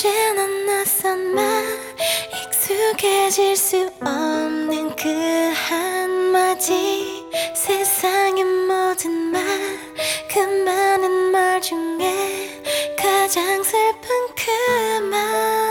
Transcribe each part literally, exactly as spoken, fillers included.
언제나 낯선 말, 익숙해질 수 없는 그 한마디. 세상의 모든 말, 그 많은 말 중에 가장 슬픈 그 말.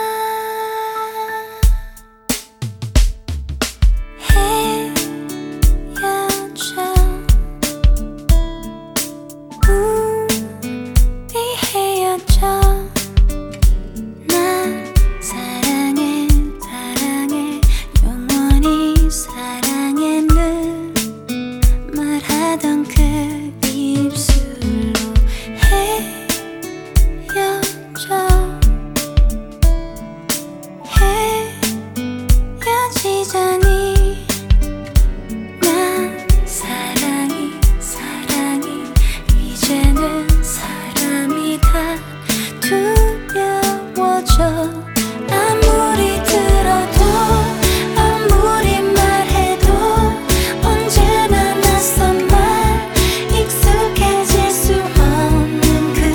아무리 들어도 아무리 말해도 언제나 낯선 말, 익숙해질 수 없는 그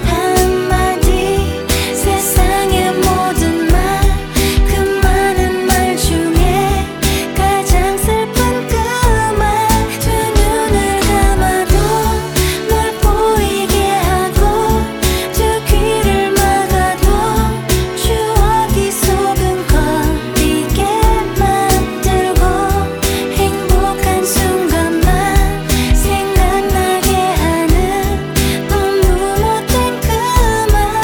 한마디. 세상의 모든 말, 그 많은 말 중에 가장 슬픈 그 말. 두 눈을 감아도 널 보이게 하고 두 귀를 막아도 추억이 소근거리게 만들고 행복한 순간만 생각나게 하는 너무 못된 그 말.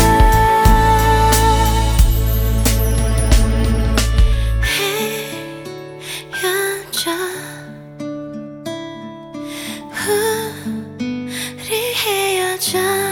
헤어져, 우리 헤어져.